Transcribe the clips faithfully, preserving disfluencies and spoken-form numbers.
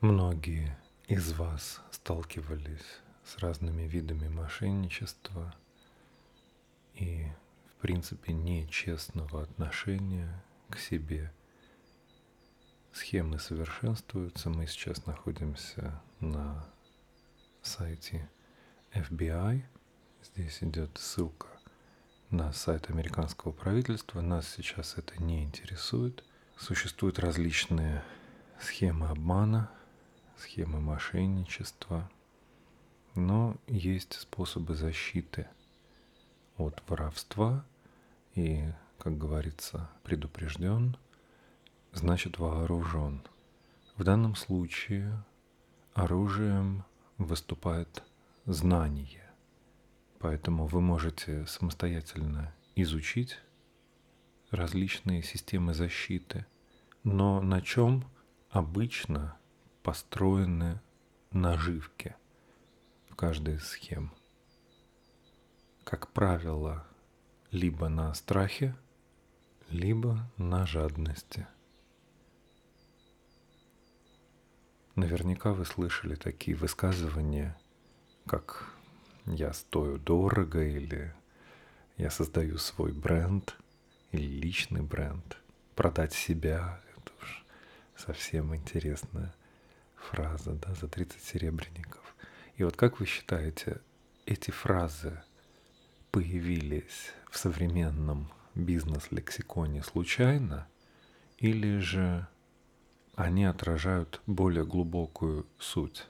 Многие из вас сталкивались с разными видами мошенничества и, в принципе, нечестного отношения к себе. Схемы совершенствуются. Мы сейчас находимся на сайте эф би ай. Здесь идет ссылка на сайт американского правительства. Нас сейчас это не интересует. Существуют различные схемы обмана, схемы мошенничества, но есть способы защиты от воровства, и, как говорится, предупрежден, значит вооружен. В данном случае оружием выступает знание, поэтому вы можете самостоятельно изучить различные системы защиты, но на чем обычно построены наживки в каждой из схем? Как правило, либо на страхе, либо на жадности. Наверняка вы слышали такие высказывания, как «я стою дорого» или «я создаю свой бренд» или «личный бренд». Продать себя – это уж совсем интересная фраза, да, за тридцать серебряников. И вот как вы считаете, эти фразы появились в современном бизнес-лексиконе случайно, или же они отражают более глубокую суть?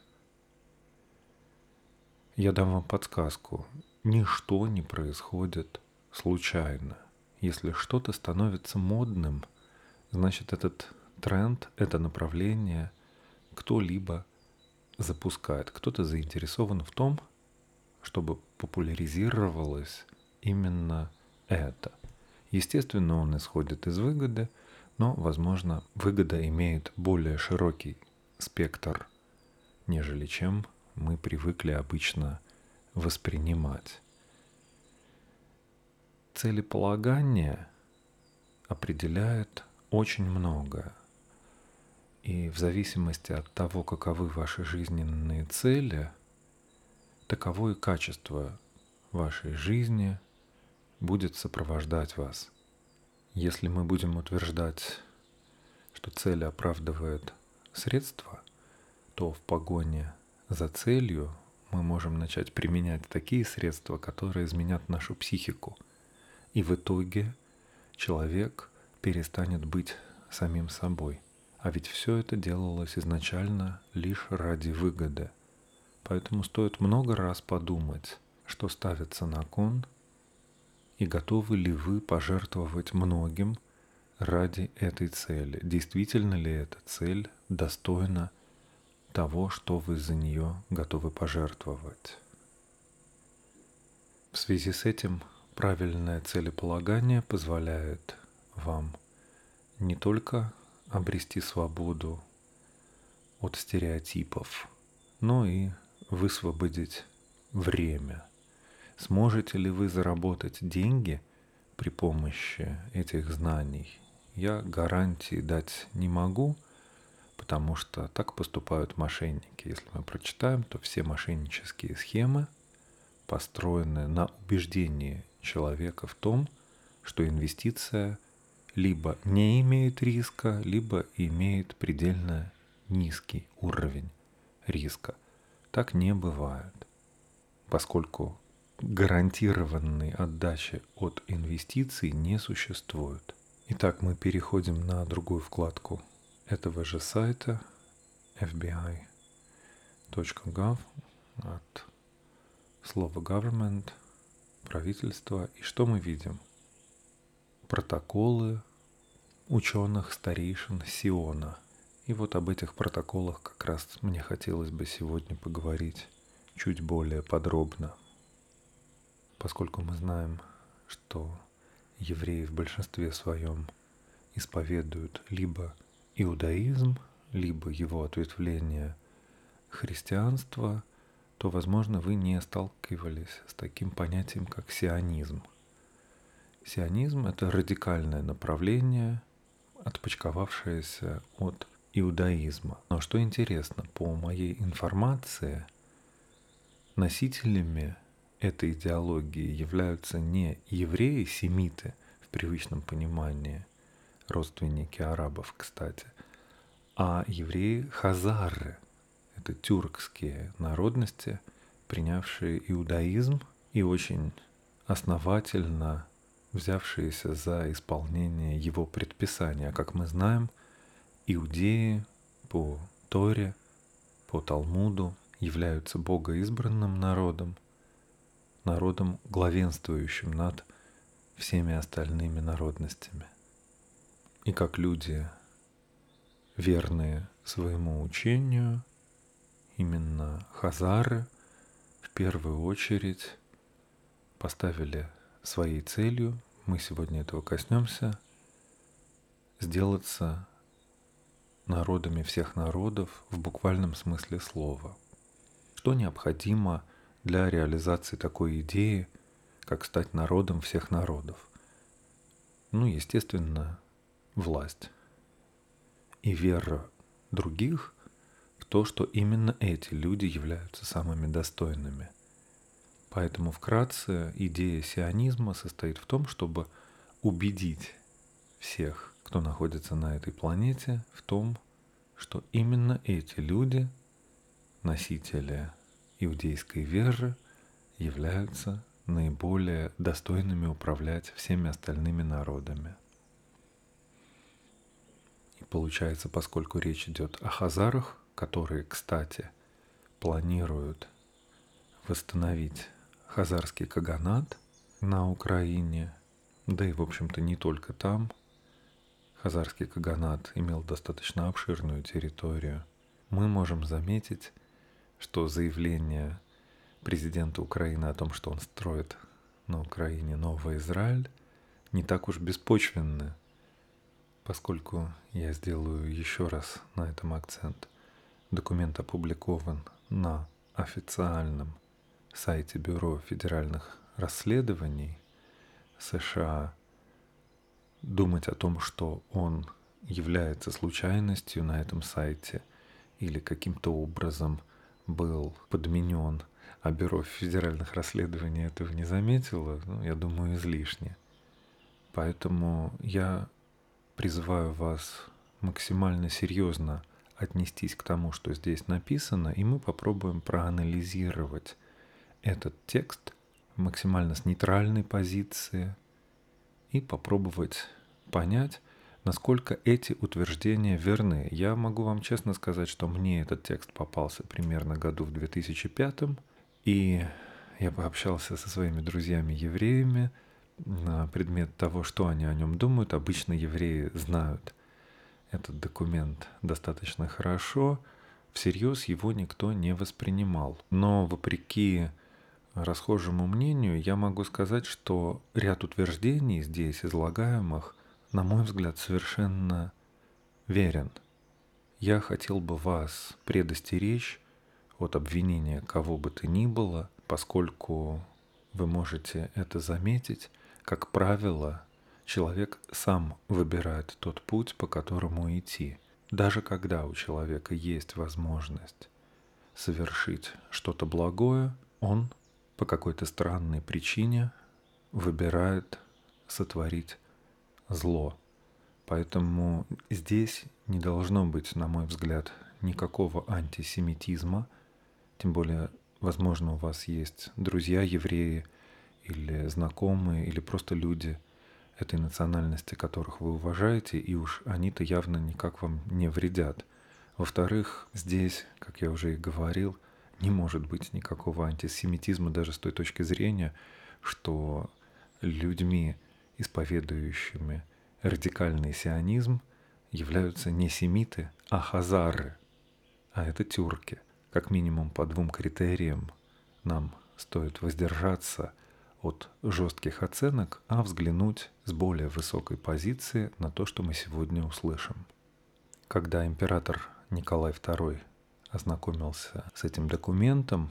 Я дам вам подсказку. Ничто не происходит случайно. Если что-то становится модным, значит этот тренд, это направление кто-либо запускает. Кто-то заинтересован в том, чтобы популяризировалось именно это. Естественно, он исходит из выгоды, но, возможно, выгода имеет более широкий спектр, нежели чем мы привыкли обычно воспринимать. Целеполагание определяет очень многое. И в зависимости от того, каковы ваши жизненные цели, таково и качество вашей жизни будет сопровождать вас. Если мы будем утверждать, что цель оправдывает средства, то в погоне за целью мы можем начать применять такие средства, которые изменят нашу психику. И в итоге человек перестанет быть самим собой. А ведь все это делалось изначально лишь ради выгоды. Поэтому стоит много раз подумать, что ставится на кон, и готовы ли вы пожертвовать многим ради этой цели. Действительно ли эта цель достойна того, что вы за нее готовы пожертвовать. В связи с этим правильное целеполагание позволяет вам не только обрести свободу от стереотипов, но и высвободить время. Сможете ли вы заработать деньги при помощи этих знаний? Я гарантии дать не могу, потому что так поступают мошенники. Если мы прочитаем, то все мошеннические схемы построены на убеждении человека в том, что инвестиция либо не имеет риска, либо имеет предельно низкий уровень риска. Так не бывает, поскольку гарантированной отдачи от инвестиций не существует. Итак, мы переходим на другую вкладку этого же сайта эф би ай точка гов от слова government, правительство. И что мы видим? Протоколы ученых старейшин Сиона. И вот об этих протоколах как раз мне хотелось бы сегодня поговорить чуть более подробно. Поскольку мы знаем, что евреи в большинстве своем исповедуют либо иудаизм, либо его ответвление христианства, то, возможно, вы не сталкивались с таким понятием, как сионизм. Сионизм – это радикальное направление, отпочковавшееся от иудаизма. Но что интересно, по моей информации, носителями этой идеологии являются не евреи-семиты в привычном понимании, родственники арабов, кстати, а евреи-хазары. Это тюркские народности, принявшие иудаизм и очень основательно взявшиеся за исполнение его предписания. Как мы знаем, иудеи по Торе, по Талмуду являются богоизбранным народом, народом, главенствующим над всеми остальными народностями. И как люди, верные своему учению, именно хазары в первую очередь поставили своей целью, мы сегодня этого коснемся, сделаться народами всех народов в буквальном смысле слова. Что необходимо для реализации такой идеи, как стать народом всех народов? Ну, естественно, власть и вера других в то, что именно эти люди являются самыми достойными. Поэтому вкратце идея сионизма состоит в том, чтобы убедить всех, кто находится на этой планете, в том, что именно эти люди, носители иудейской веры, являются наиболее достойными управлять всеми остальными народами. И получается, поскольку речь идет о хазарах, которые, кстати, планируют восстановить хазарский каганат на Украине, да и, в общем-то, не только там. Хазарский каганат имел достаточно обширную территорию. Мы можем заметить, что заявление президента Украины о том, что он строит на Украине новый Израиль, не так уж беспочвенны, поскольку я сделаю еще раз на этом акцент. Документ опубликован на официальном сайте Бюро федеральных расследований США. Думать о том, что он является случайностью на этом сайте или каким-то образом был подменен, а Бюро федеральных расследований этого не заметило, ну, я думаю, излишне. Поэтому я призываю вас максимально серьезно отнестись к тому, что здесь написано, и мы попробуем проанализировать этот текст максимально с нейтральной позиции и попробовать понять, насколько эти утверждения верны. Я могу вам честно сказать, что мне этот текст попался примерно году в две тысячи пятом, и я пообщался со своими друзьями-евреями на предмет того, что они о нем думают. Обычно евреи знают этот документ достаточно хорошо, всерьез его никто не воспринимал. Но вопреки расхожему мнению, я могу сказать, что ряд утверждений здесь излагаемых, на мой взгляд, совершенно верен. Я хотел бы вас предостеречь от обвинения кого бы то ни было, поскольку вы можете это заметить. Как правило, человек сам выбирает тот путь, по которому идти. Даже когда у человека есть возможность совершить что-то благое, он по какой-то странной причине выбирает сотворить зло. Поэтому здесь не должно быть, на мой взгляд, никакого антисемитизма. Тем более, возможно, у вас есть друзья евреи или знакомые, или просто люди этой национальности, которых вы уважаете, и уж они-то явно никак вам не вредят. Во-вторых, здесь, как я уже и говорил, не может быть никакого антисемитизма даже с той точки зрения, что людьми, исповедующими радикальный сионизм, являются не семиты, а хазары, а это тюрки. Как минимум по двум критериям нам стоит воздержаться от жестких оценок, а взглянуть с более высокой позиции на то, что мы сегодня услышим. Когда император Николай второй ознакомился с этим документом,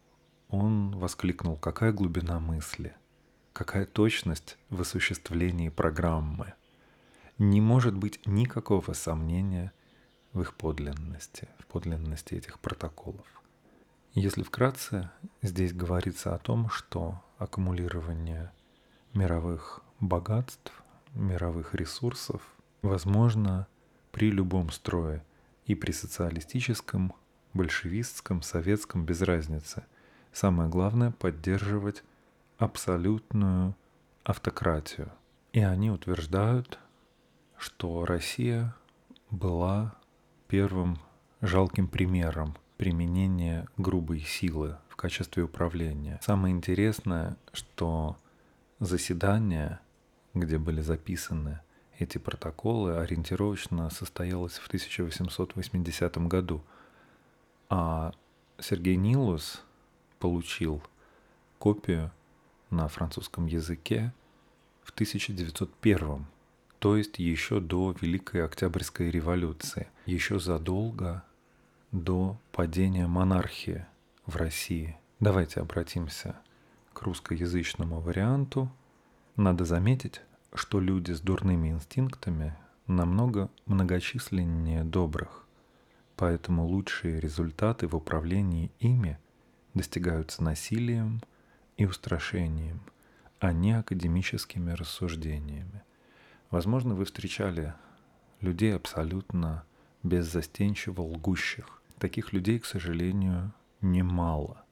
он воскликнул: какая глубина мысли, какая точность в осуществлении программы. Не может быть никакого сомнения в их подлинности, в подлинности этих протоколов. Если вкратце, здесь говорится о том, что аккумулирование мировых богатств, мировых ресурсов возможно при любом строе, и при социалистическом, большевистском, советском, без разницы. Самое главное — поддерживать абсолютную автократию. И они утверждают, что Россия была первым жалким примером применения грубой силы в качестве управления. Самое интересное, что заседание, где были записаны эти протоколы, ориентировочно состоялось в тысяча восемьсот восьмидесятом году, а Сергей Нилус получил копию на французском языке в тысяча девятьсот первом, то есть еще до Великой Октябрьской революции, еще задолго до падения монархии в России. Давайте обратимся к русскоязычному варианту. Надо заметить, что люди с дурными инстинктами намного многочисленнее добрых, поэтому лучшие результаты в управлении ими достигаются насилием и устрашением, а не академическими рассуждениями. Возможно, вы встречали людей абсолютно беззастенчиво лгущих. Таких людей, к сожалению, немало.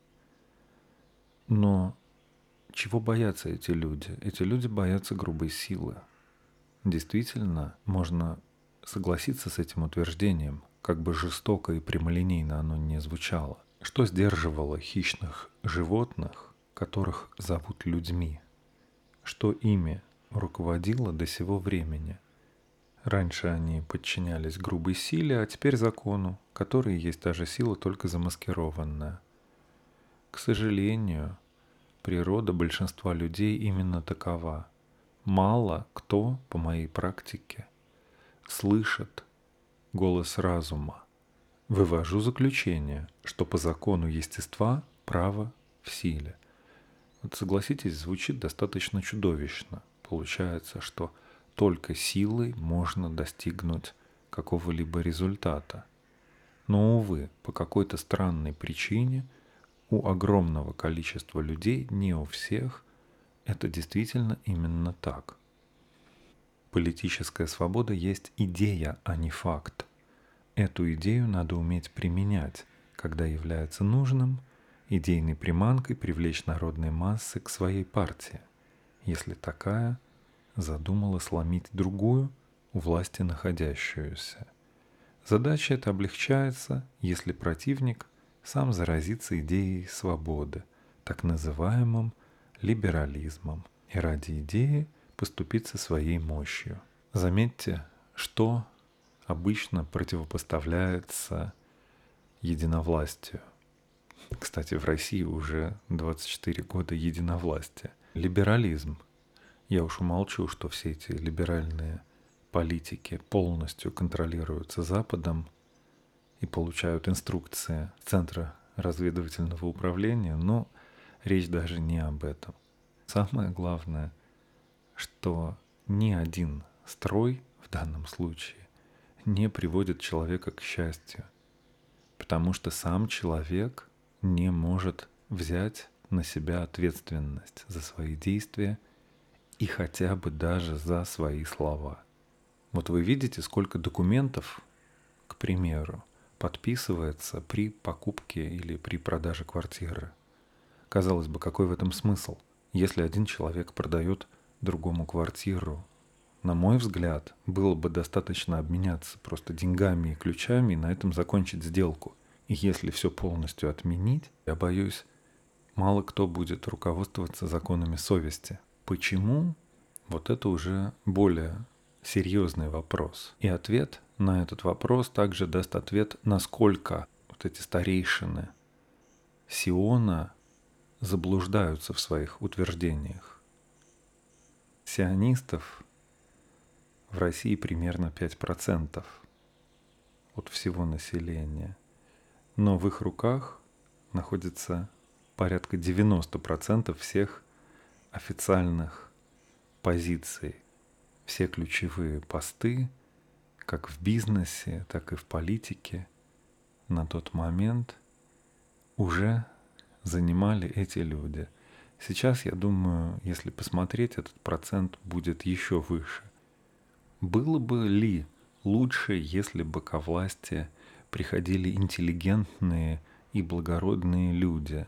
Но чего боятся эти люди? Эти люди боятся грубой силы. Действительно, можно согласиться с этим утверждением, как бы жестоко и прямолинейно оно ни звучало. Что сдерживало хищных животных, которых зовут людьми? Что ими руководило до сего времени? Раньше они подчинялись грубой силе, а теперь закону, который есть та же сила, только замаскированная. К сожалению, природа большинства людей именно такова. Мало кто, по моей практике, слышит голос разума. Вывожу заключение, что по закону естества право в силе. Вот согласитесь, звучит достаточно чудовищно. Получается, что только силой можно достигнуть какого-либо результата. Но, увы, по какой-то странной причине у огромного количества людей, не у всех, это действительно именно так. Политическая свобода есть идея, а не факт. Эту идею надо уметь применять, когда является нужным идейной приманкой привлечь народные массы к своей партии, если такая задумала сломить другую, у власти находящуюся. Задача эта облегчается, если противник сам заразится идеей свободы, так называемым либерализмом, и ради идеи поступиться своей мощью. Заметьте, что обычно противопоставляется единовластию. Кстати, в России уже двадцать четыре года единовластия. Либерализм. Я уж умолчу, что все эти либеральные политики полностью контролируются Западом и получают инструкции Центра разведывательного управления, но речь даже не об этом. Самое главное, что ни один строй в данном случае не приводит человека к счастью, потому что сам человек не может взять на себя ответственность за свои действия и хотя бы даже за свои слова. Вот вы видите, сколько документов, к примеру, подписывается при покупке или при продаже квартиры. Казалось бы, какой в этом смысл? Если один человек продает другому квартиру, на мой взгляд, было бы достаточно обменяться просто деньгами и ключами и на этом закончить сделку. И если все полностью отменить, я боюсь, мало кто будет руководствоваться законами совести. Почему? Вот это уже более серьезный вопрос. И ответ на этот вопрос также даст ответ, насколько вот эти старейшины Сиона заблуждаются в своих утверждениях. Сионистов в России примерно пять процентов от всего населения, но в их руках находится порядка девяносто процентов всех официальных позиций, все ключевые посты, как в бизнесе, так и в политике на тот момент уже занимали эти люди. Сейчас, я думаю, если посмотреть, этот процент будет еще выше. Было бы ли лучше, если бы ко власти приходили интеллигентные и благородные люди?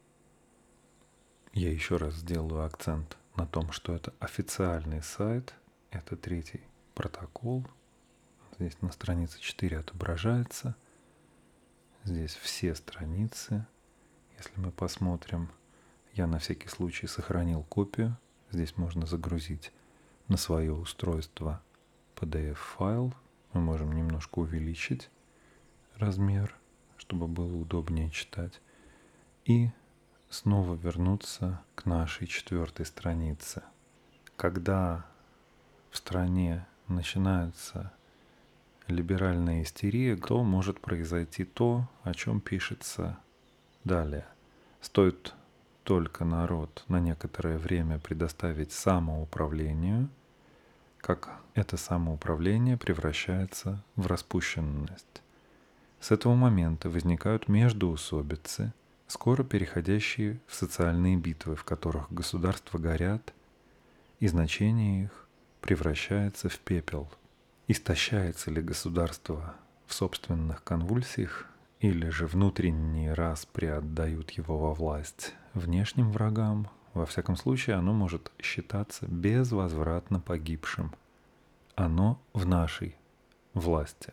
Я еще раз сделаю акцент на том, что это официальный сайт, это третий протокол. Здесь на странице четыре отображается. Здесь все страницы. Если мы посмотрим, я на всякий случай сохранил копию. Здесь можно загрузить на свое устройство пи ди эф-файл. Мы можем немножко увеличить размер, чтобы было удобнее читать. И снова вернуться к нашей четвертой странице. Когда в стране начинается либеральная истерия, то может произойти то, о чем пишется далее. Стоит только народ на некоторое время предоставить самоуправлению, как это самоуправление превращается в распущенность. С этого момента возникают междоусобицы, скоро переходящие в социальные битвы, в которых государства горят, и значение их превращается в пепел. Истощается ли государство в собственных конвульсиях, или же внутренние распри отдают его во власть внешним врагам, во всяком случае оно может считаться безвозвратно погибшим. Оно в нашей власти,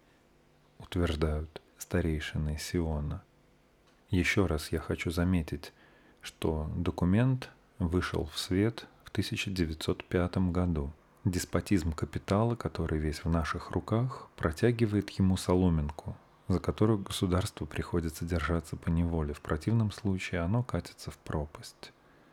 утверждают старейшины Сиона. Еще раз я хочу заметить, что документ вышел в свет в тысяча девятьсот пятом году. Деспотизм капитала, который весь в наших руках, протягивает ему соломинку, за которую государству приходится держаться поневоле. В противном случае оно катится в пропасть.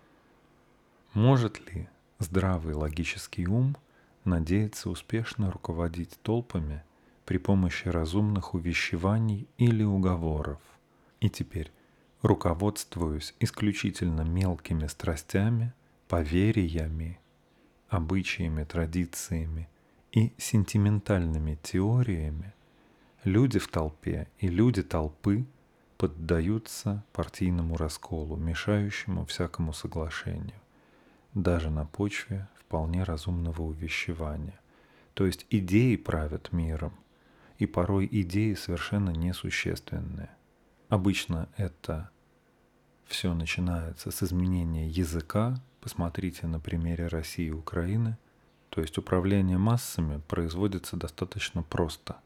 Может ли здравый логический ум надеяться успешно руководить толпами при помощи разумных увещеваний или уговоров? И теперь, руководствуясь исключительно мелкими страстями, поверьями, обычаями, традициями и сентиментальными теориями, люди в толпе и люди толпы поддаются партийному расколу, мешающему всякому соглашению, даже на почве вполне разумного увещевания. То есть идеи правят миром, и порой идеи совершенно несущественные. Обычно это все начинается с изменения языка. Посмотрите на примере России и Украины. То есть управление массами производится достаточно просто.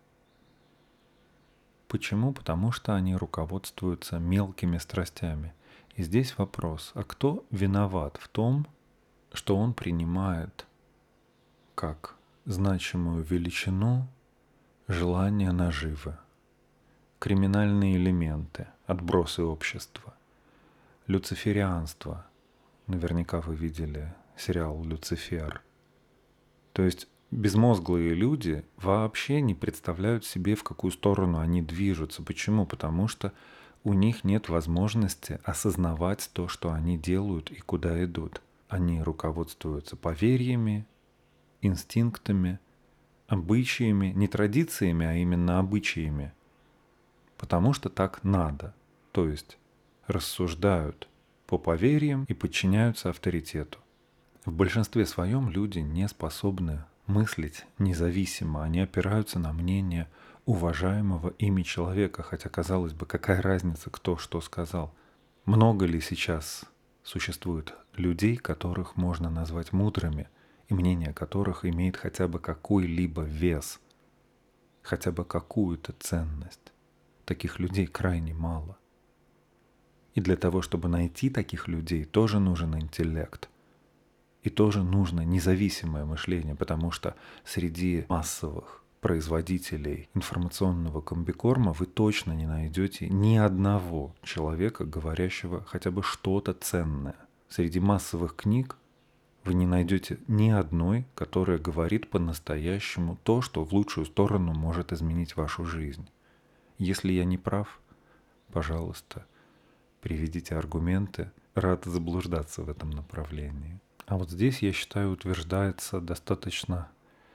Почему? Потому что они руководствуются мелкими страстями. И здесь вопрос, а кто виноват в том, что он принимает как значимую величину желание наживы, криминальные элементы, отбросы общества, люциферианство. Наверняка вы видели сериал «Люцифер». То есть безмозглые люди вообще не представляют себе, в какую сторону они движутся. Почему? Потому что у них нет возможности осознавать то, что они делают и куда идут. Они руководствуются поверьями, инстинктами, обычаями, не традициями, а именно обычаями, потому что так надо. То есть рассуждают по поверьям и подчиняются авторитету. В большинстве своем люди не способны мыслить независимо, они опираются на мнение уважаемого ими человека, хотя, казалось бы, какая разница, кто что сказал. Много ли сейчас существует людей, которых можно назвать мудрыми, и мнение которых имеет хотя бы какой-либо вес, хотя бы какую-то ценность? Таких людей крайне мало. И для того, чтобы найти таких людей, тоже нужен интеллект. И тоже нужно независимое мышление, потому что среди массовых производителей информационного комбикорма вы точно не найдете ни одного человека, говорящего хотя бы что-то ценное. Среди массовых книг вы не найдете ни одной, которая говорит по-настоящему то, что в лучшую сторону может изменить вашу жизнь. Если я не прав, пожалуйста, приведите аргументы. Рад заблуждаться в этом направлении. А вот здесь, я считаю, утверждается достаточно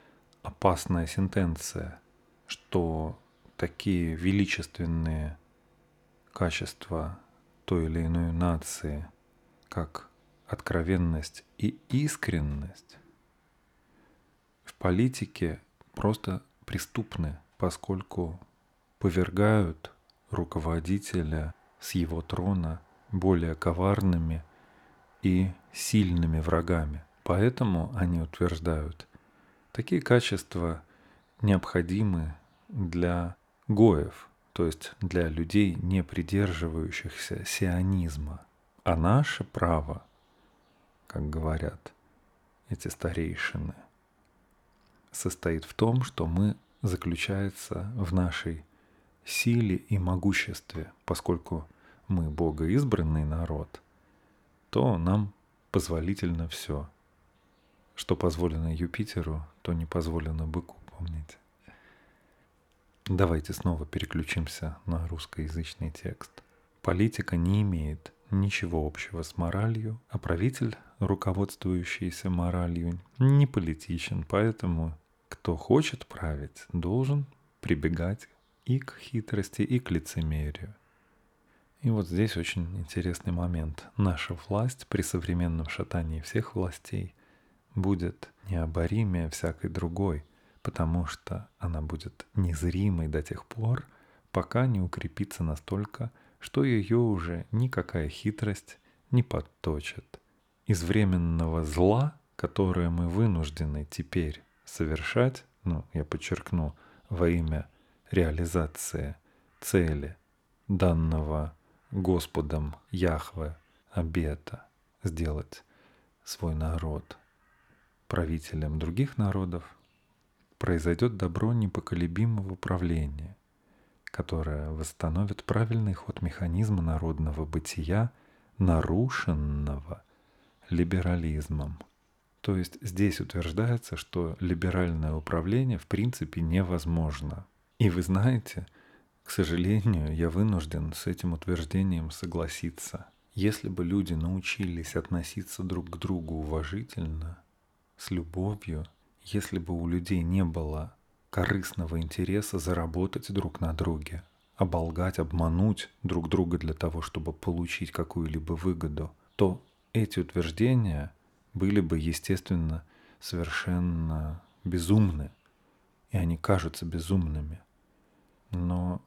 опасная сентенция, что такие величественные качества той или иной нации, как откровенность и искренность, в политике просто преступны, поскольку повергают руководителя с его трона более коварными и сильными врагами. Поэтому они утверждают, такие качества необходимы для гоев, то есть для людей, не придерживающихся сионизма. А наше право, как говорят эти старейшины, состоит в том, что мы заключается в нашей силе и могуществе, поскольку мы богоизбранный народ, то нам позволительно все. Что позволено Юпитеру, то не позволено быку, помните. Давайте снова переключимся на русскоязычный текст. Политика не имеет ничего общего с моралью, а правитель, руководствующийся моралью, не политичен, поэтому кто хочет править, должен прибегать и к хитрости, и к лицемерию. И вот здесь очень интересный момент. Наша власть при современном шатании всех властей будет необоримее всякой другой, потому что она будет незримой до тех пор, пока не укрепится настолько, что ее уже никакая хитрость не подточит. Из временного зла, которое мы вынуждены теперь совершать, ну, я подчеркну, во имя реализации цели данного Господом Яхве обета сделать свой народ правителем других народов, произойдет добро непоколебимого правления, которое восстановит правильный ход механизма народного бытия, нарушенного либерализмом. То есть здесь утверждается, что либеральное управление в принципе невозможно. И вы знаете, к сожалению, я вынужден с этим утверждением согласиться. Если бы люди научились относиться друг к другу уважительно, с любовью, если бы у людей не было корыстного интереса заработать друг на друге, оболгать, обмануть друг друга для того, чтобы получить какую-либо выгоду, то эти утверждения были бы, естественно, совершенно безумны, и они кажутся безумными. Но,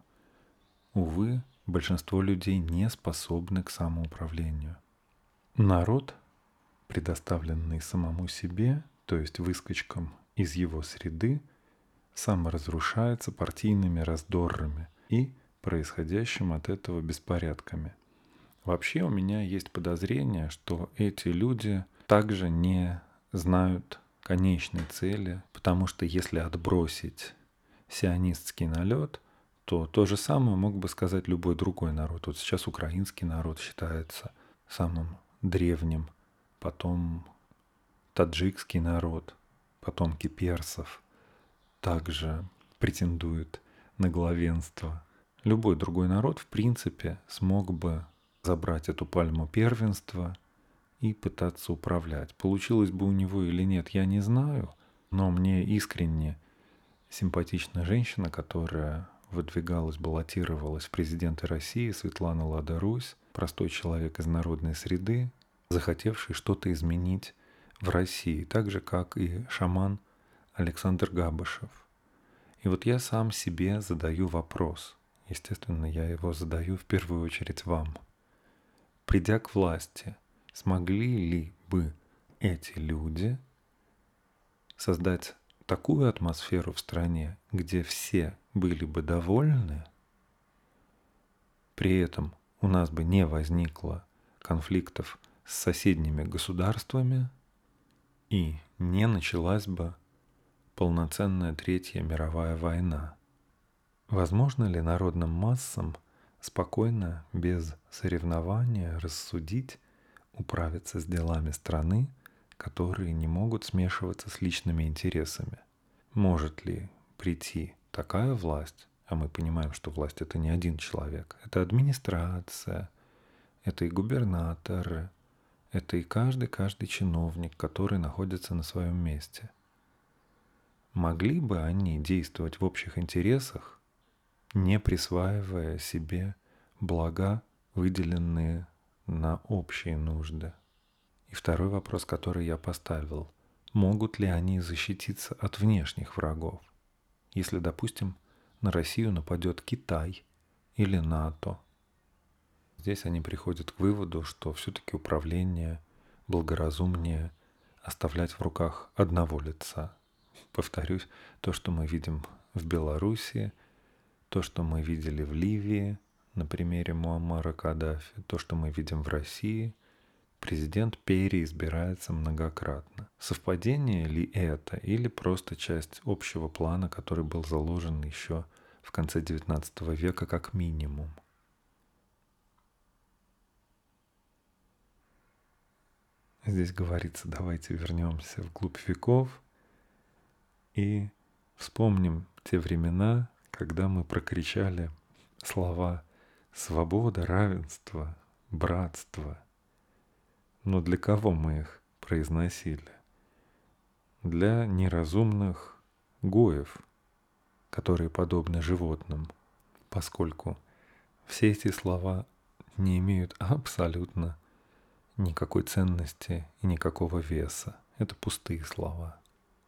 увы, большинство людей не способны к самоуправлению. Народ, предоставленный самому себе, то есть выскочкам из его среды, саморазрушается партийными раздорами и происходящим от этого беспорядками. Вообще у меня есть подозрение, что эти люди также не знают конечной цели, потому что если отбросить сионистский налет, то то же самое мог бы сказать любой другой народ. Вот сейчас украинский народ считается самым древним, потом таджикский народ, потомки персов, также претендует на главенство. Любой другой народ, в принципе, смог бы забрать эту пальму первенства и пытаться управлять. Получилось бы у него или нет, я не знаю, но мне искренне симпатична женщина, которая выдвигалась, баллотировалась в президенты России, Светлана Лада Русь, простой человек из народной среды, захотевший что-то изменить в России, так же, как и шаман Александр Габышев. И вот я сам себе задаю вопрос. Естественно, я его задаю в первую очередь вам. Придя к власти, смогли ли бы эти люди создать такую атмосферу в стране, где все были бы довольны, при этом у нас бы не возникло конфликтов с соседними государствами и не началась бы полноценная Третья мировая война? Возможно ли народным массам спокойно, без соревнования, рассудить, управиться с делами страны, которые не могут смешиваться с личными интересами? Может ли прийти такая власть, а мы понимаем, что власть — это не один человек, это администрация, это и губернаторы, это и каждый-каждый чиновник, который находится на своем месте. могли бы они действовать в общих интересах, не присваивая себе блага, выделенные на общие нужды? И второй вопрос, который я поставил: могут ли они защититься от внешних врагов, если, допустим, на Россию нападет Китай или НАТО? Здесь они приходят к выводу, что все-таки управление благоразумнее оставлять в руках одного лица. Повторюсь, то, что мы видим в Белоруссии, то, что мы видели в Ливии на примере Муаммара Каддафи, то, что мы видим в России, президент переизбирается многократно. Совпадение ли это или просто часть общего плана, который был заложен еще в конце девятнадцатого века как минимум? Здесь говорится, давайте вернемся вглубь веков и вспомним те времена, когда мы прокричали слова «свобода», «равенство», «братство». Но для кого мы их произносили? Для неразумных гоев, которые подобны животным, поскольку все эти слова не имеют абсолютно никакой ценности и никакого веса. Это пустые слова.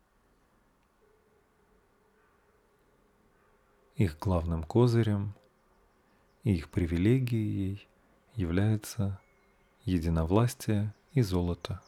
Их главным козырем и их привилегией является единовластие и золото.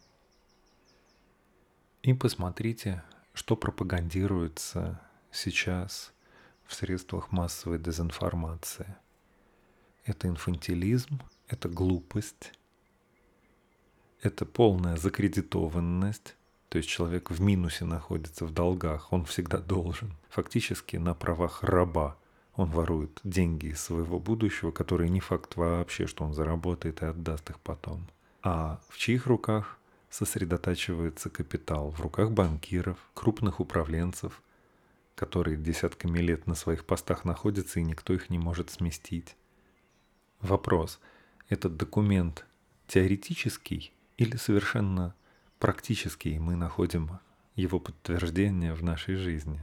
И посмотрите, что пропагандируется сейчас в средствах массовой дезинформации. Это инфантилизм, это глупость, это полная закредитованность, то есть человек в минусе находится, в долгах, он всегда должен. Фактически на правах раба он ворует деньги из своего будущего, которые не факт вообще, что он заработает и отдаст их потом. А в чьих руках сосредотачивается капитал? В руках банкиров, крупных управленцев, которые десятками лет на своих постах находятся, и никто их не может сместить. Вопрос: этот документ теоретический или совершенно практический, мы находим его подтверждение в нашей жизни?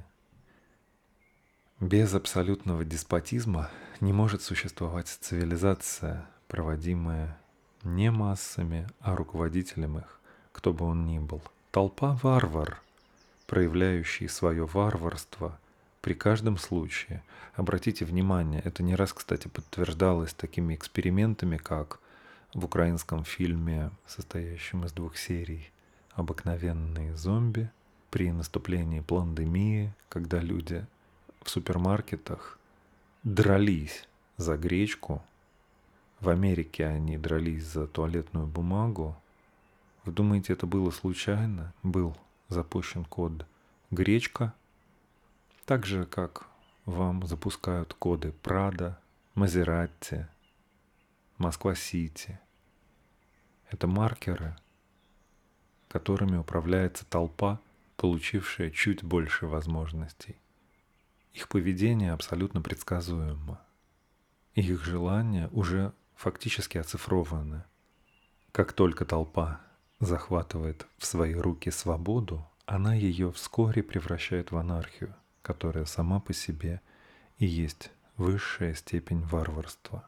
Без абсолютного деспотизма не может существовать цивилизация, проводимая не массами, а руководителем их, кто бы он ни был. Толпа — варвар, проявляющий свое варварство при каждом случае. Обратите внимание, это не раз, кстати, подтверждалось такими экспериментами, как в украинском фильме, состоящем из двух серий, «Обыкновенные зомби», при наступлении пандемии, когда люди в супермаркетах дрались за гречку. В Америке они дрались за туалетную бумагу. Вы думаете, это было случайно? Был запущен код «Гречка», так же, как вам запускают коды Прада, Мазератти, Москва-Сити. Это маркеры, которыми управляется толпа, получившая чуть больше возможностей. Их поведение абсолютно предсказуемо. Их желания уже фактически оцифрованы. Как только толпа захватывает в свои руки свободу, она ее вскоре превращает в анархию, которая сама по себе и есть высшая степень варварства.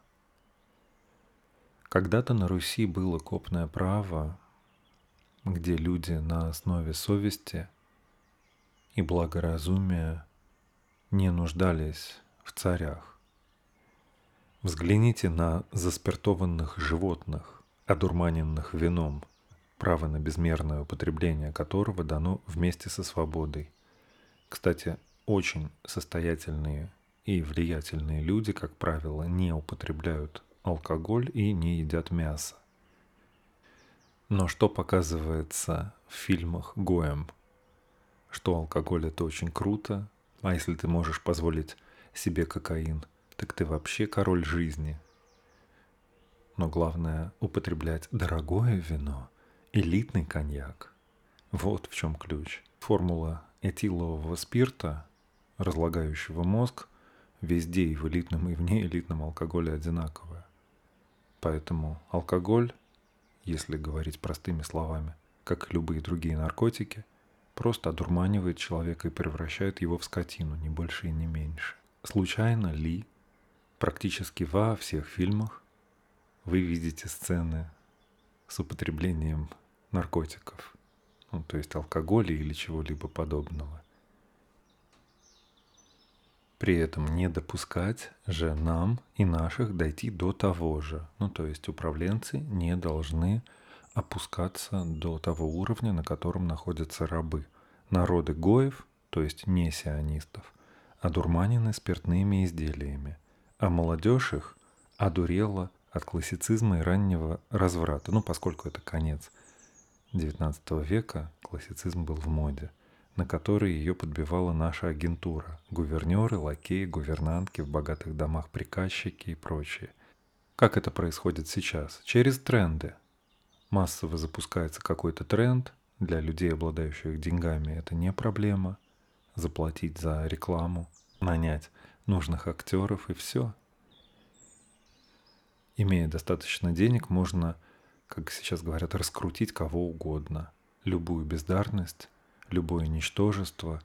Когда-то на Руси было копное право, где люди на основе совести и благоразумия не нуждались в царях. Взгляните на заспиртованных животных, одурманенных вином, право на безмерное употребление которого дано вместе со свободой. Кстати, очень состоятельные и влиятельные люди, как правило, не употребляют алкоголь и не едят мясо. Но что показывается в фильмах Гоем? Что алкоголь — это очень круто, а если ты можешь позволить себе кокаин, так ты вообще король жизни. Но главное — употреблять дорогое вино, элитный коньяк. Вот в чем ключ. Формула этилового спирта, разлагающего мозг, везде, и в элитном, и в неэлитном алкоголе одинаковая. Поэтому алкоголь, если говорить простыми словами, как и любые другие наркотики, просто одурманивает человека и превращает его в скотину, ни больше и не меньше. Случайно ли практически во всех фильмах вы видите сцены с употреблением наркотиков, ну, то есть алкоголя или чего-либо подобного? При этом не допускать же нам и наших дойти до того же. Ну, то есть управленцы не должны опускаться до того уровня, на котором находятся рабы. Народы гоев, то есть не сионистов, одурманены спиртными изделиями, а молодежь их одурела от классицизма и раннего разврата. Ну, поскольку это конец девятнадцатого века, классицизм был в моде, на который ее подбивала наша агентура. Гувернеры, лакеи, гувернантки в богатых домах, приказчики и прочее. Как это происходит сейчас? Через тренды. Массово запускается какой-то тренд. Для людей, обладающих деньгами, это не проблема. Заплатить за рекламу, нанять нужных актеров и все. Имея достаточно денег, можно, как сейчас говорят, раскрутить кого угодно. Любую бездарность, любое ничтожество.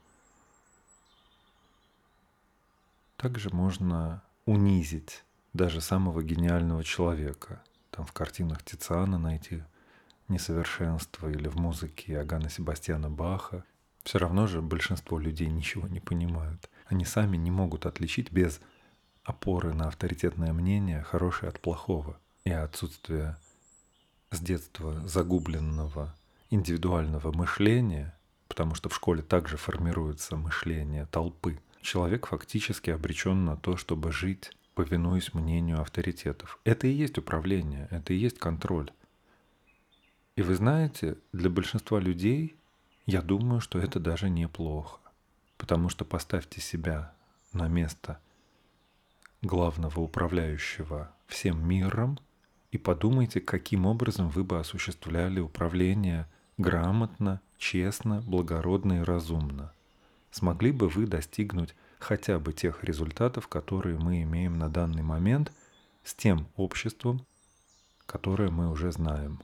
Также можно унизить даже самого гениального человека. Там в картинах Тициана найти несовершенство или в музыке Иоганна Себастьяна Баха. Все равно же большинство людей ничего не понимают. Они сами не могут отличить без опоры на авторитетное мнение хорошее от плохого. И отсутствие с детства загубленного индивидуального мышления, потому что в школе также формируется мышление толпы, человек фактически обречен на то, чтобы жить, повинуясь мнению авторитетов. Это и есть управление, это и есть контроль. И вы знаете, для большинства людей, я думаю, что это даже неплохо. Потому что поставьте себя на место главного управляющего всем миром и подумайте, каким образом вы бы осуществляли управление грамотно, честно, благородно и разумно. Смогли бы вы достигнуть хотя бы тех результатов, которые мы имеем на данный момент с тем обществом, которое мы уже знаем?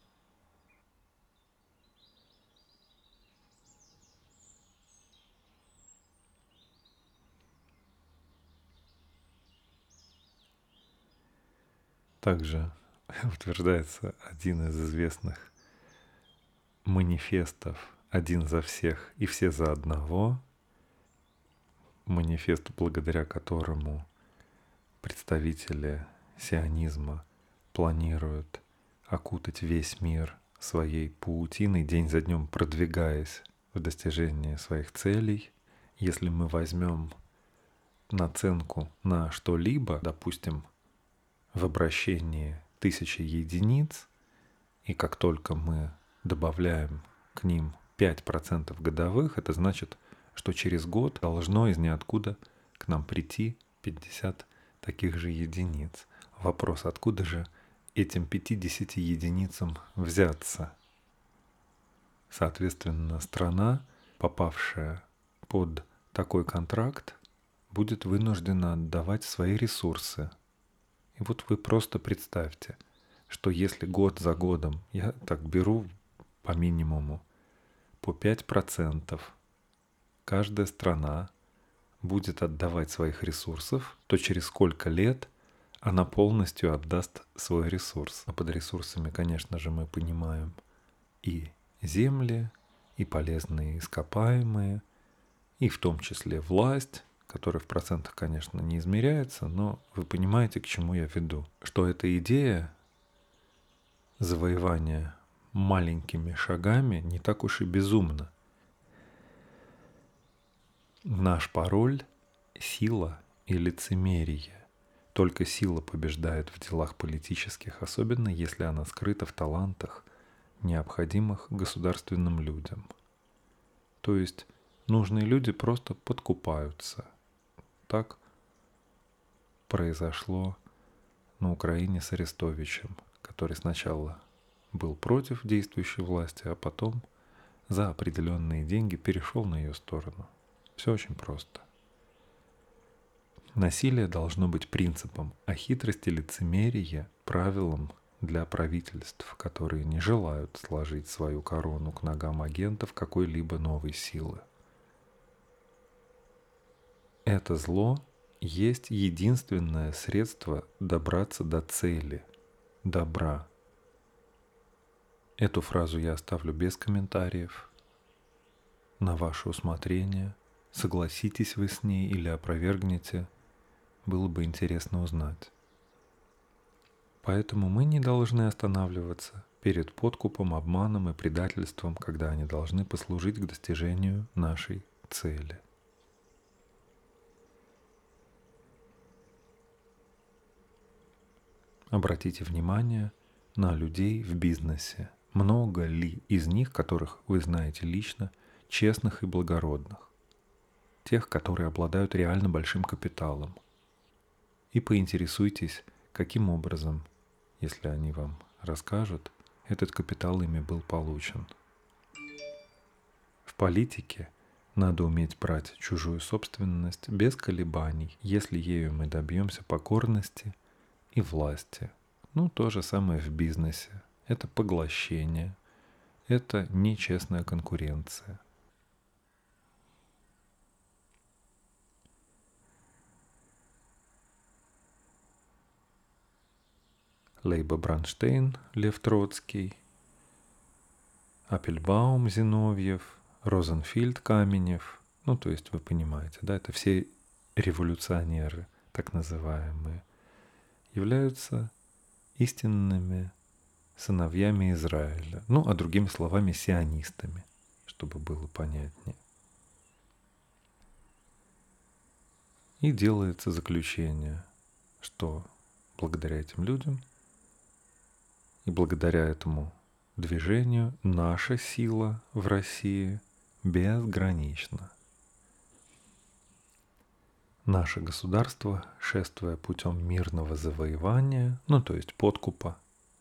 Также утверждается один из известных манифестов «Один за всех и все за одного», манифест, благодаря которому представители сионизма планируют окутать весь мир своей паутиной, день за днем продвигаясь в достижении своих целей. Если мы возьмем наценку на что-либо, допустим, в обращении тысячи единиц, и как только мы добавляем к ним пять процентов годовых, это значит, что через год должно из ниоткуда к нам прийти пятьдесят таких же единиц. Вопрос, откуда же этим пятидесяти единицам взяться? Соответственно, страна, попавшая под такой контракт, будет вынуждена отдавать свои ресурсы. И вот вы просто представьте, что если год за годом, я так беру по минимуму, по пять процентов каждая страна будет отдавать своих ресурсов, то через сколько лет она полностью отдаст свой ресурс. А под ресурсами, конечно же, мы понимаем и земли, и полезные ископаемые, и в том числе власть, которая в процентах, конечно, не измеряется, но вы понимаете, к чему я веду. Что эта идея завоевания маленькими шагами не так уж и безумна. Наш пароль — сила и лицемерие. Только сила побеждает в делах политических, особенно если она скрыта в талантах, необходимых государственным людям. То есть нужные люди просто подкупаются. Так произошло на Украине с Арестовичем, который сначала был против действующей власти, а потом за определенные деньги перешел на ее сторону. Все очень просто. Насилие должно быть принципом, а хитрость и лицемерие — правилом для правительств, которые не желают сложить свою корону к ногам агентов какой-либо новой силы. Это зло есть единственное средство добраться до цели, добра. Эту фразу я оставлю без комментариев, на ваше усмотрение. Согласитесь вы с ней или опровергнете, было бы интересно узнать. Поэтому мы не должны останавливаться перед подкупом, обманом и предательством, когда они должны послужить к достижению нашей цели. Обратите внимание на людей в бизнесе. Много ли из них, которых вы знаете лично, честных и благородных? Тех, которые обладают реально большим капиталом. И поинтересуйтесь, каким образом, если они вам расскажут, этот капитал ими был получен. В политике надо уметь брать чужую собственность без колебаний, если ею мы добьемся покорности и власти. Ну, то же самое в бизнесе. Это поглощение, это нечестная конкуренция. Лейба Бронштейн, Лев Троцкий, Аппельбаум, Зиновьев, Розенфельд, Каменев. Ну, то есть вы понимаете, да, это все революционеры, так называемые, являются истинными сыновьями Израиля. Ну, а другими словами, сионистами, чтобы было понятнее. И делается заключение, что благодаря этим людям и благодаря этому движению наша сила в России безгранична. Наше государство, шествуя путем мирного завоевания, ну то есть подкупа,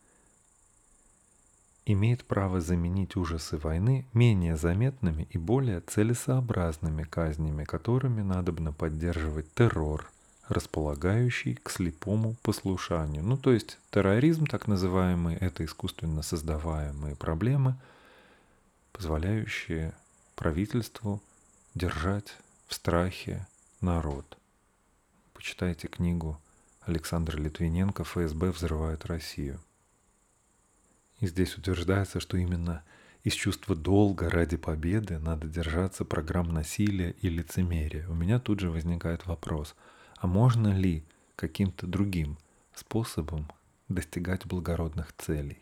имеет право заменить ужасы войны менее заметными и более целесообразными казнями, которыми надобно поддерживать террор, располагающий к слепому послушанию. Ну, то есть терроризм, так называемый, это искусственно создаваемые проблемы, позволяющие правительству держать в страхе народ. Почитайте книгу Александра Литвиненко «ФСБ взрывает Россию». И здесь утверждается, что именно из чувства долга ради победы надо держаться программ насилия и лицемерия. У меня тут же возникает вопрос, а можно ли каким-то другим способом достигать благородных целей?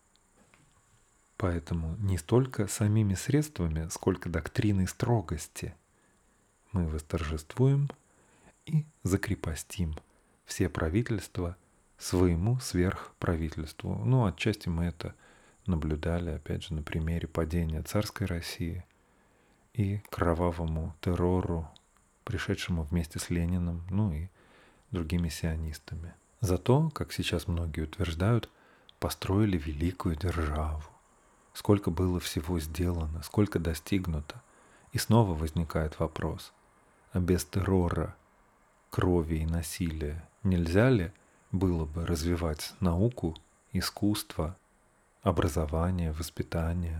Поэтому не столько самими средствами, сколько доктриной строгости мы восторжествуем и закрепостим все правительства своему сверхправительству. Ну, отчасти мы это наблюдали, опять же, на примере падения царской России и кровавому террору, пришедшему вместе с Лениным, ну и другими сионистами. Зато, как сейчас многие утверждают, построили великую державу. Сколько было всего сделано, сколько достигнуто. И снова возникает вопрос, а без террора, крови и насилия нельзя ли было бы развивать науку, искусство, образование, воспитание?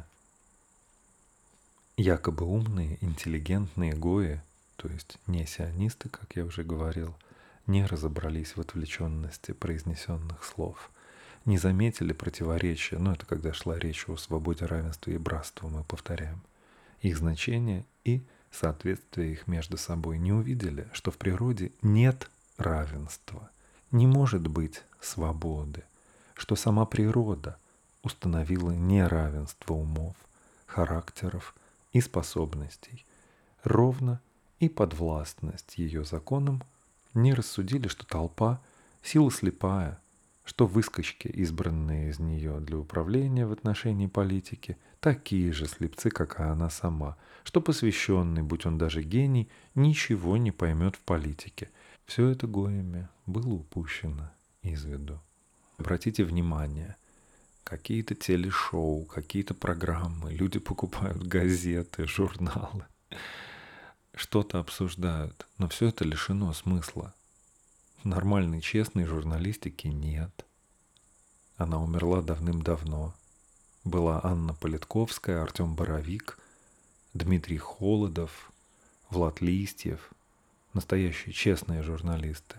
Якобы умные, интеллигентные гои, то есть не сионисты, как я уже говорил, не разобрались в отвлеченности произнесенных слов, не заметили противоречия, ну это когда шла речь о свободе, равенстве и братстве, мы повторяем, их значение и соответствие их между собой, не увидели, что в природе нет равенства, не может быть свободы, что сама природа установила неравенство умов, характеров и способностей, ровно и подвластность ее законам не рассудили, что толпа — сила слепая, что выскочки, избранные из нее для управления в отношении политики, такие же слепцы, как и она сама, что посвященный, будь он даже гений, ничего не поймет в политике. Все это гоями было упущено из виду. Обратите внимание, какие-то телешоу, какие-то программы, люди покупают газеты, журналы, что-то обсуждают, но все это лишено смысла. Нормальной, честной журналистики нет. Она умерла давным-давно. Была Анна Политковская, Артем Боровик, Дмитрий Холодов, Влад Листьев. Настоящие честные журналисты.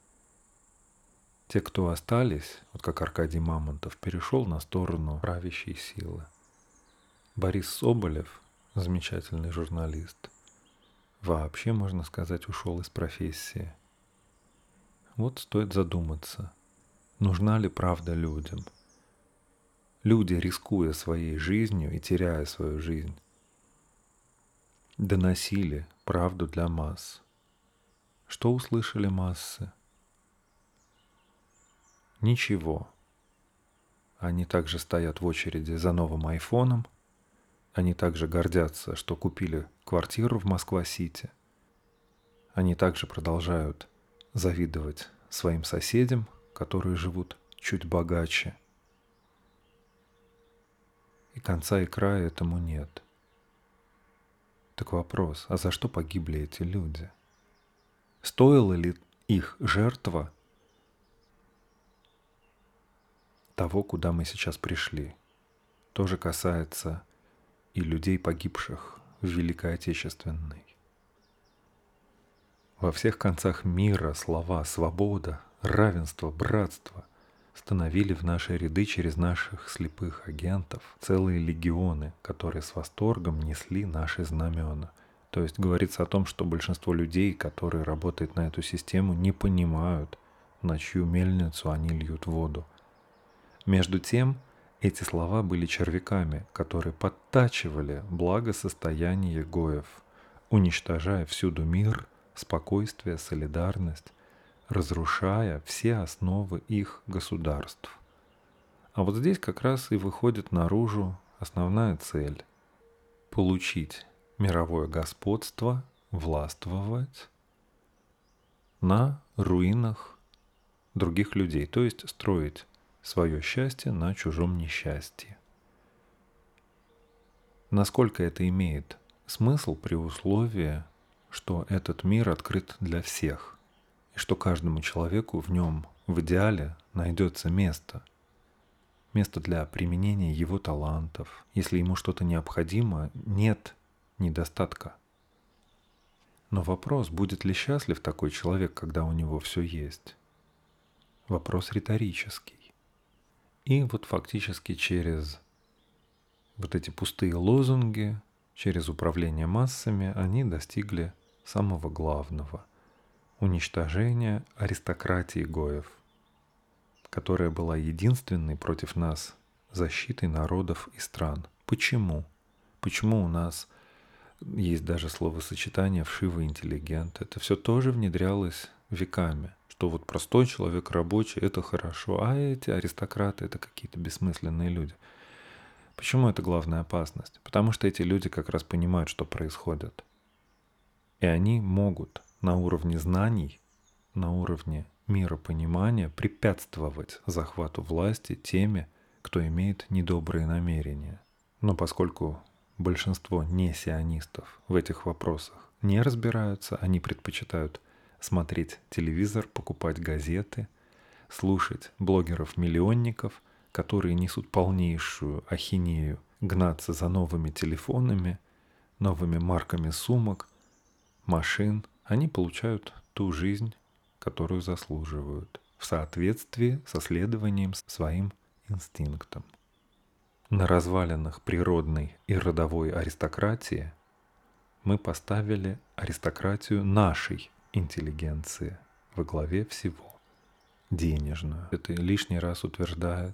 Те, кто остались, вот как Аркадий Мамонтов, перешел на сторону правящей силы. Борис Соболев, замечательный журналист, вообще, можно сказать, ушел из профессии. Вот стоит задуматься, нужна ли правда людям. Люди, рискуя своей жизнью и теряя свою жизнь, доносили правду для масс. Что услышали массы? Ничего. Они также стоят в очереди за новым айфоном. Они также гордятся, что купили квартиру в Москва-Сити. Они также продолжают завидовать своим соседям, которые живут чуть богаче. И конца и края этому нет. Так вопрос, а за что погибли эти люди? Стоила ли их жертва того, куда мы сейчас пришли? Тоже касается и людей, погибших в Великой Отечественной. Во всех концах мира слова «свобода», «равенство», «братство» становили в наши ряды через наших слепых агентов целые легионы, которые с восторгом несли наши знамена. То есть говорится о том, что большинство людей, которые работают на эту систему, не понимают, на чью мельницу они льют воду. Между тем, эти слова были червяками, которые подтачивали благосостояние гоев, уничтожая всюду мир, спокойствие, солидарность, разрушая все основы их государств. А вот здесь как раз и выходит наружу основная цель – получить мировое господство, властвовать на руинах других людей, то есть строить свое счастье на чужом несчастье. Насколько это имеет смысл при условии, что этот мир открыт для всех, и что каждому человеку в нем в идеале найдется место, место для применения его талантов. Если ему что-то необходимо, нет недостатка. Но вопрос, будет ли счастлив такой человек, когда у него все есть? Вопрос риторический. И вот фактически через вот эти пустые лозунги, через управление массами они достигли самого главного – уничтожения аристократии гоев, которая была единственной против нас защитой народов и стран. Почему? Почему у нас есть даже словосочетание «вшивый интеллигент»? Это все тоже внедрялось веками, что вот простой человек рабочий – это хорошо, а эти аристократы – это какие-то бессмысленные люди. Почему это главная опасность? Потому что эти люди как раз понимают, что происходит. И они могут на уровне знаний, на уровне миропонимания препятствовать захвату власти теми, кто имеет недобрые намерения. Но поскольку большинство несионистов в этих вопросах не разбираются, они предпочитают смотреть телевизор, покупать газеты, слушать блогеров-миллионников, которые несут полнейшую ахинею, гнаться за новыми телефонами, новыми марками сумок, машин. Они получают ту жизнь, которую заслуживают, в соответствии со следованием своим инстинктам. На развалинах природной и родовой аристократии мы поставили аристократию нашей интеллигенции во главе всего, денежную. Это лишний раз утверждает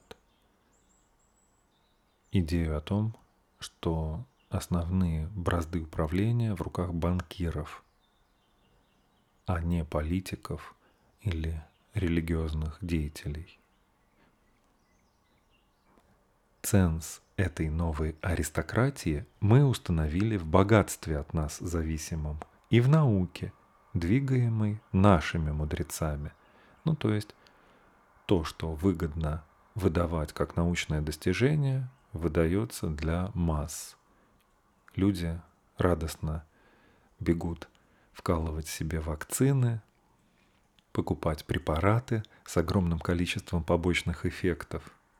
идею о том, что основные бразды управления в руках банкиров, а не политиков или религиозных деятелей. Ценз этой новой аристократии мы установили в богатстве от нас зависимом и в науке, двигаемой нашими мудрецами. Ну, то есть то, что выгодно выдавать как научное достижение, выдается для масс. Люди радостно бегут вкалывать себе вакцины, покупать препараты с огромным количеством побочных эффектов,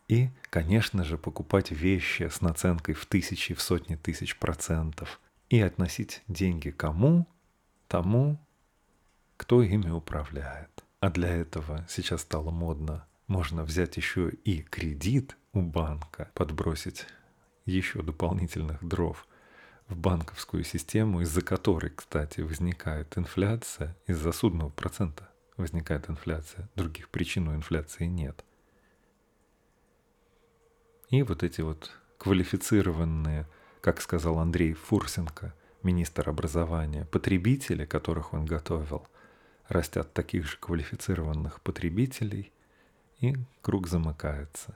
И, конечно же, покупать вещи с наценкой в тысячи, в сотни тысяч процентов. И относить деньги кому? Тому, кто ими управляет. А для этого сейчас стало модно. Можно взять еще и кредит у банка, подбросить еще дополнительных дров в банковскую систему, из-за которой, кстати, возникает инфляция, из-за судного процента возникает инфляция. Других причин у инфляции нет. И вот эти вот квалифицированные, как сказал Андрей Фурсенко, министр образования, потребители, которых он готовил, растят таких же квалифицированных потребителей, и круг замыкается.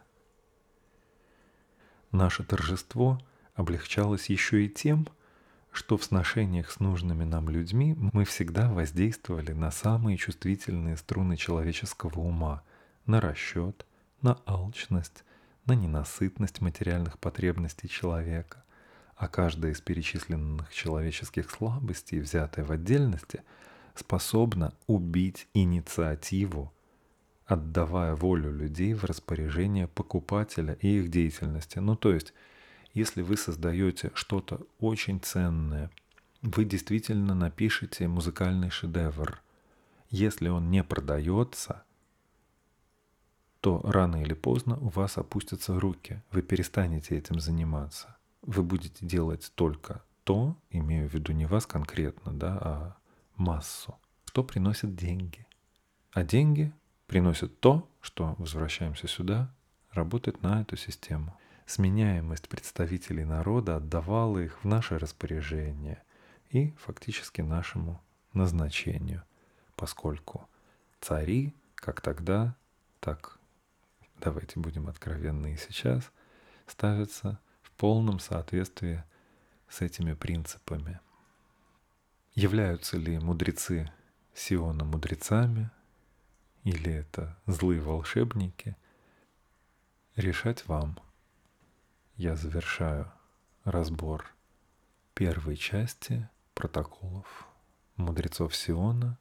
Наше торжество облегчалось еще и тем, что в сношениях с нужными нам людьми мы всегда воздействовали на самые чувствительные струны человеческого ума, на расчет, на алчность, на ненасытность материальных потребностей человека, а каждая из перечисленных человеческих слабостей, взятая в отдельности, способна убить инициативу, отдавая волю людей в распоряжение покупателя и их деятельности. Ну, то есть, если вы создаете что-то очень ценное, вы действительно напишете музыкальный шедевр. Если он не продается, то рано или поздно у вас опустятся руки, вы перестанете этим заниматься. Вы будете делать только то, имею в виду не вас конкретно, да, а массу, что приносит деньги. А деньги приносят то, что, возвращаемся сюда, работает на эту систему. Сменяемость представителей народа отдавала их в наше распоряжение и фактически нашему назначению, поскольку цари, как тогда, так, давайте будем откровенны и сейчас, ставятся в полном соответствии с этими принципами. Являются ли мудрецы Сиона мудрецами, или это злые волшебники, решать вам. Я завершаю разбор первой части протоколов мудрецов Сиона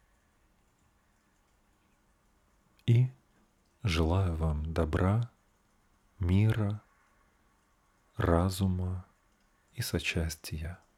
и желаю вам добра, мира, разума и сочастия.